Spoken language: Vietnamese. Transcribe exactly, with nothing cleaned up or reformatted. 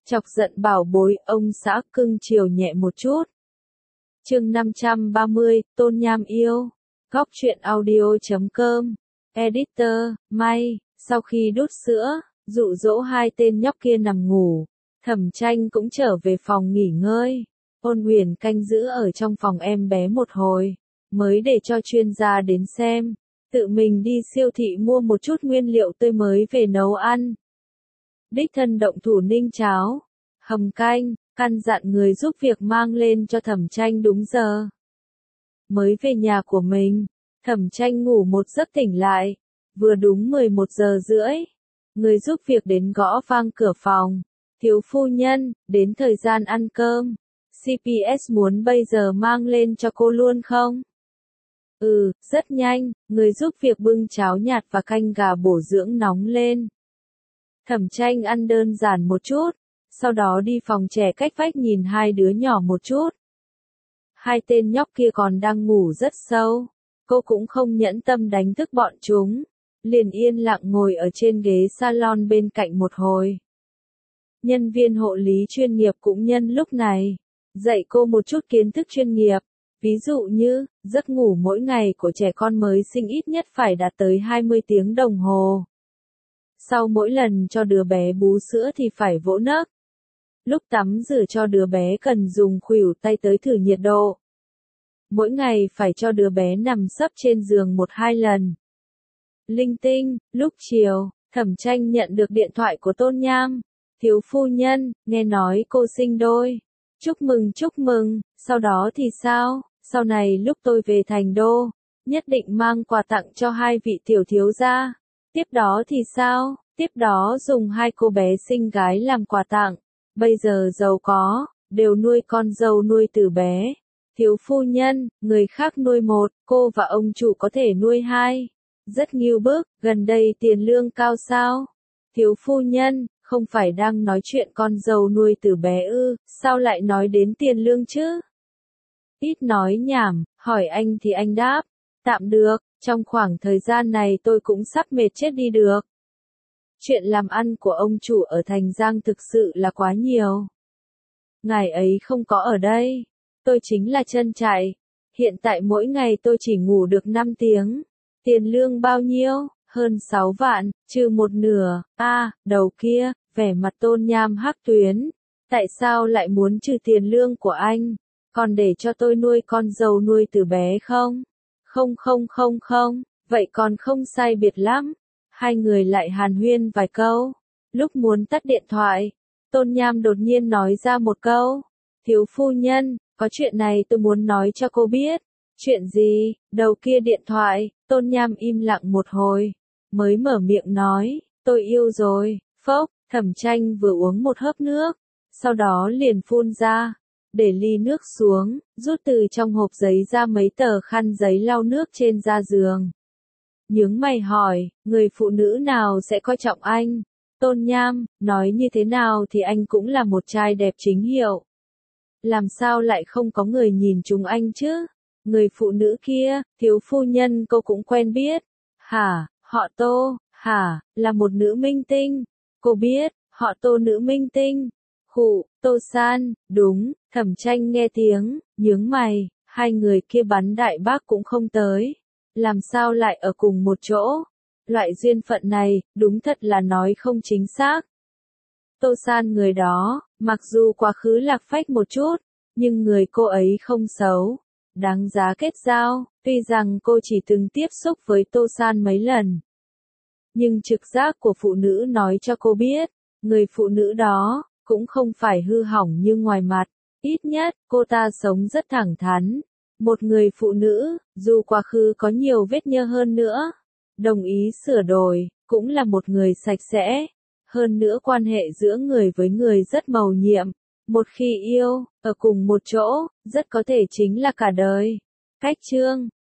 Chọc giận bảo bối, ông xã cưng chiều nhẹ một chút. Chương năm trăm ba mươi, Tôn Nham yêu. Góc truyện audio chấm com. Editor, May. Sau khi đút sữa, dụ dỗ hai tên nhóc kia nằm ngủ, Thẩm Tranh cũng trở về phòng nghỉ ngơi. Ôn Huyền canh giữ ở trong phòng em bé một hồi, mới để cho chuyên gia đến xem. Tự mình đi siêu thị mua một chút nguyên liệu tươi mới về nấu ăn. Đích thân động thủ ninh cháo, hầm canh, căn dặn người giúp việc mang lên cho Thẩm Tranh đúng giờ. Mới về nhà của mình, Thẩm Tranh ngủ một giấc tỉnh lại, vừa đúng mười một giờ rưỡi. Người giúp việc đến gõ vang cửa phòng. Thiếu phu nhân, đến thời gian ăn cơm. xê pê ét muốn bây giờ mang lên cho cô luôn không? Ừ, rất nhanh, người giúp việc bưng cháo nhạt và canh gà bổ dưỡng nóng lên. Thẩm Tranh ăn đơn giản một chút, sau đó đi phòng trẻ cách vách nhìn hai đứa nhỏ một chút. Hai tên nhóc kia còn đang ngủ rất sâu, cô cũng không nhẫn tâm đánh thức bọn chúng, liền yên lặng ngồi ở trên ghế salon bên cạnh một hồi. Nhân viên hộ lý chuyên nghiệp cũng nhân lúc này, dạy cô một chút kiến thức chuyên nghiệp, ví dụ như, giấc ngủ mỗi ngày của trẻ con mới sinh ít nhất phải đạt tới hai mươi tiếng đồng hồ. Sau mỗi lần cho đứa bé bú sữa thì phải vỗ nấc. Lúc tắm rửa cho đứa bé cần dùng khuỷu tay tới thử nhiệt độ. Mỗi ngày phải cho đứa bé nằm sấp trên giường một hai lần. Linh tinh, lúc chiều, Thẩm Tranh nhận được điện thoại của Tôn Nham. Thiếu phu nhân, nghe nói cô sinh đôi. Chúc mừng chúc mừng, sau đó thì sao? Sau này lúc tôi về thành đô, nhất định mang quà tặng cho hai vị tiểu thiếu gia. Tiếp đó thì sao? Tiếp đó dùng hai cô bé xinh gái làm quà tặng. Bây giờ giàu có, đều nuôi con dâu nuôi từ bé. Thiếu phu nhân, người khác nuôi một, cô và ông chủ có thể nuôi hai. Rất nghiêu bức, gần đây tiền lương cao sao? Thiếu phu nhân, không phải đang nói chuyện con dâu nuôi từ bé ư, sao lại nói đến tiền lương chứ? Ít nói nhảm, hỏi anh thì anh đáp. Tạm được, trong khoảng thời gian này tôi cũng sắp mệt chết đi được. Chuyện làm ăn của ông chủ ở Thành Giang thực sự là quá nhiều. Ngài ấy không có ở đây. Tôi chính là chân chạy. Hiện tại mỗi ngày tôi chỉ ngủ được năm tiếng. Tiền lương bao nhiêu? Hơn sáu vạn, trừ một nửa. A, à, đầu kia, vẻ mặt Tôn Nham hắc tuyến. Tại sao lại muốn trừ tiền lương của anh? Còn để cho tôi nuôi con dâu nuôi từ bé không? Không không không không, vậy còn không sai biệt lắm. Hai người lại hàn huyên vài câu. Lúc muốn tắt điện thoại, Tôn Nham đột nhiên nói ra một câu. Thiếu phu nhân, có chuyện này tôi muốn nói cho cô biết. Chuyện gì? Đầu kia điện thoại, Tôn Nham im lặng một hồi, mới mở miệng nói, tôi yêu rồi. Phốc, Thẩm Tranh vừa uống một hớp nước, sau đó liền phun ra, để ly nước xuống, rút từ trong hộp giấy ra mấy tờ khăn giấy lau nước trên da giường. Nhướng mày hỏi, người phụ nữ nào sẽ coi trọng anh? Tôn Nham, nói như thế nào thì anh cũng là một trai đẹp chính hiệu. Làm sao lại không có người nhìn chúng anh chứ? Người phụ nữ kia, thiếu phu nhân cô cũng quen biết. Hả, họ Tô, hả, là một nữ minh tinh. Cô biết, họ Tô nữ minh tinh. Khụ, Tô San, đúng. Thẩm Tranh nghe tiếng, nhướng mày, hai người kia bắn đại bác cũng không tới. Làm sao lại ở cùng một chỗ? Loại duyên phận này, đúng thật là nói không chính xác. Tô San người đó, mặc dù quá khứ lạc phách một chút, nhưng người cô ấy không xấu, đáng giá kết giao. Tuy rằng cô chỉ từng tiếp xúc với Tô San mấy lần, nhưng trực giác của phụ nữ nói cho cô biết, người phụ nữ đó cũng không phải hư hỏng như ngoài mặt. Ít nhất, cô ta sống rất thẳng thắn. Một người phụ nữ, dù quá khứ có nhiều vết nhơ hơn nữa, đồng ý sửa đổi, cũng là một người sạch sẽ. Hơn nữa quan hệ giữa người với người rất mầu nhiệm. Một khi yêu, ở cùng một chỗ, rất có thể chính là cả đời. Cách chương